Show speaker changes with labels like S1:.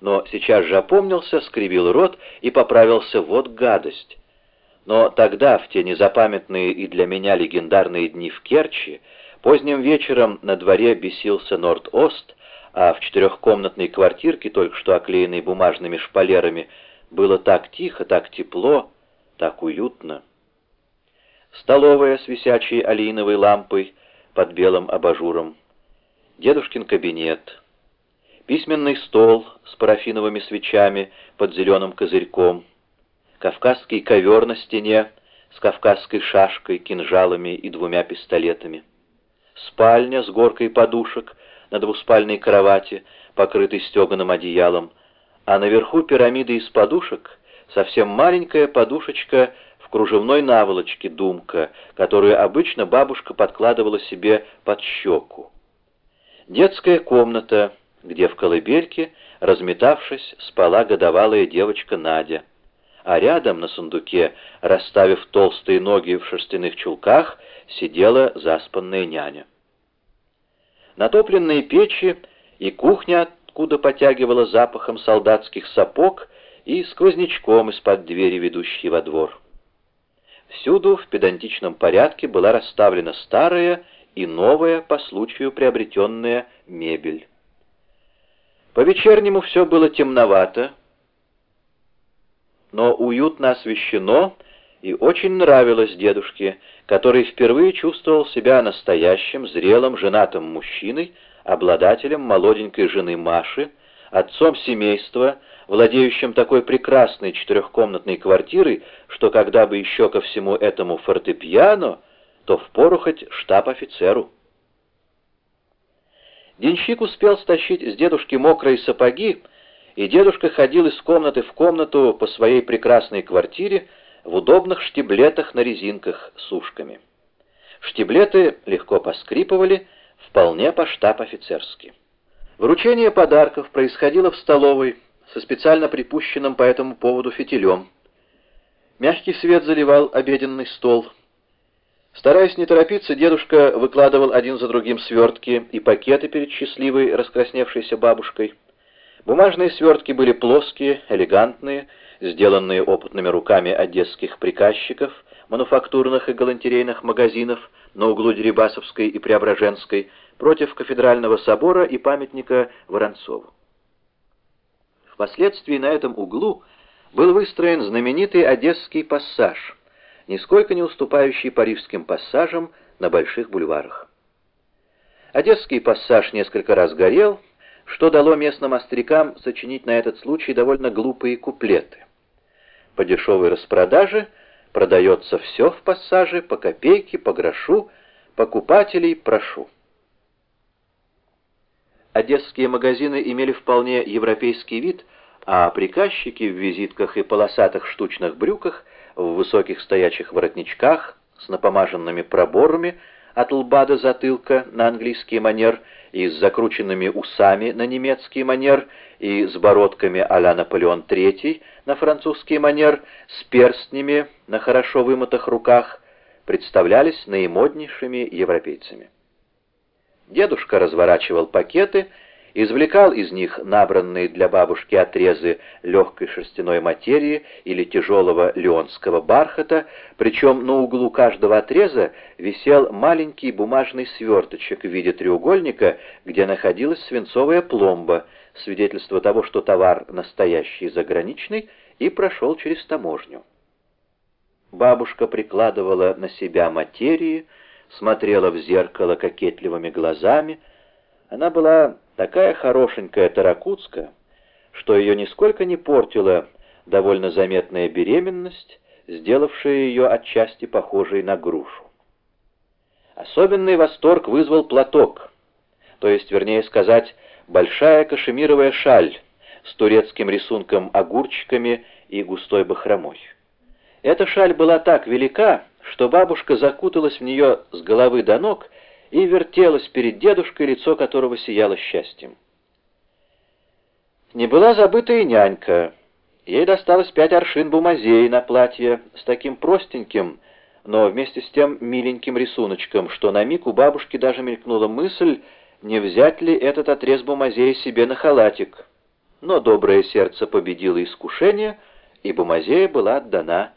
S1: но сейчас же опомнился, скривил рот и поправился: вот гадость. Но тогда, в те незапамятные и для меня легендарные дни в Керчи, поздним вечером на дворе бесился Норд-Ост, а в четырехкомнатной квартирке, только что оклеенной бумажными шпалерами, было так тихо, так тепло, так уютно. Столовая с висячей олеиновой лампой под белым абажуром, дедушкин кабинет, письменный стол с парафиновыми свечами под зеленым козырьком, кавказский ковер на стене с кавказской шашкой, кинжалами и двумя пистолетами, спальня с горкой подушек на двуспальной кровати, покрытой стеганым одеялом, а наверху пирамиды из подушек совсем маленькая подушечка в кружевной наволочке, думка, которую обычно бабушка подкладывала себе под щеку. Детская комната, где в колыбельке, разметавшись, спала годовалая девочка Надя, а рядом на сундуке, расставив толстые ноги в шерстяных чулках, сидела заспанная няня. Натопленные печи и кухня, откуда потягивала запахом солдатских сапог, и сквознячком из-под двери, ведущей во двор. Всюду в педантичном порядке была расставлена старая и новая по случаю приобретенная мебель. По-вечернему все было темновато, но уютно освещено и очень нравилось дедушке, который впервые чувствовал себя настоящим, зрелым, женатым мужчиной, обладателем молоденькой жены Маши, отцом семейства, владеющим такой прекрасной четырехкомнатной квартирой, что когда бы еще ко всему этому фортепиано, то впору хоть штаб-офицеру. Денщик успел стащить с дедушки мокрые сапоги, и дедушка ходил из комнаты в комнату по своей прекрасной квартире в удобных штиблетах на резинках с ушками. Штиблеты легко поскрипывали, вполне по-штаб-офицерски. Вручение подарков происходило в столовой со специально припущенным по этому поводу фитилем. Мягкий свет заливал обеденный стол. Стараясь не торопиться, дедушка выкладывал один за другим свертки и пакеты перед счастливой, раскрасневшейся бабушкой. Бумажные свертки были плоские, элегантные, сделанные опытными руками одесских приказчиков, мануфактурных и галантерейных магазинов на углу Дерибасовской и Преображенской, против кафедрального собора и памятника Воронцову. Впоследствии на этом углу был выстроен знаменитый Одесский пассаж, нисколько не уступающий парижским пассажам на больших бульварах. Одесский пассаж несколько раз горел, что дало местным острякам сочинить на этот случай довольно глупые куплеты. По дешевой распродаже продается все в пассаже, по копейке, по грошу, покупателей прошу. Одесские магазины имели вполне европейский вид, а приказчики в визитках и полосатых штучных брюках, в высоких стоячих воротничках, с напомаженными проборами от лба до затылка на английский манер и с закрученными усами на немецкий манер и с бородками а-ля Наполеон III на французский манер, с перстнями на хорошо вымытых руках, представлялись наимоднейшими европейцами. Дедушка разворачивал пакеты, извлекал из них набранные для бабушки отрезы легкой шерстяной материи или тяжелого леонского бархата, причем на углу каждого отреза висел маленький бумажный сверточек в виде треугольника, где находилась свинцовая пломба, свидетельство того, что товар настоящий заграничный и прошел через таможню. Бабушка прикладывала на себя материи, смотрела в зеркало кокетливыми глазами. Она была такая хорошенькая таракутска, что ее нисколько не портила довольно заметная беременность, сделавшая ее отчасти похожей на грушу. Особенный восторг вызвал платок, то есть, вернее сказать, большая кашемировая шаль с турецким рисунком огурчиками и густой бахромой. Эта шаль была так велика, что бабушка закуталась в нее с головы до ног и вертелась перед дедушкой, лицо которого сияло счастьем. Не была забыта и нянька. Ей досталось 5 аршин бумазей на платье с таким простеньким, но вместе с тем миленьким рисуночком, что на миг у бабушки даже мелькнула мысль, не взять ли этот отрез бумазея себе на халатик. но доброе сердце победило искушение, и Бумазея была отдана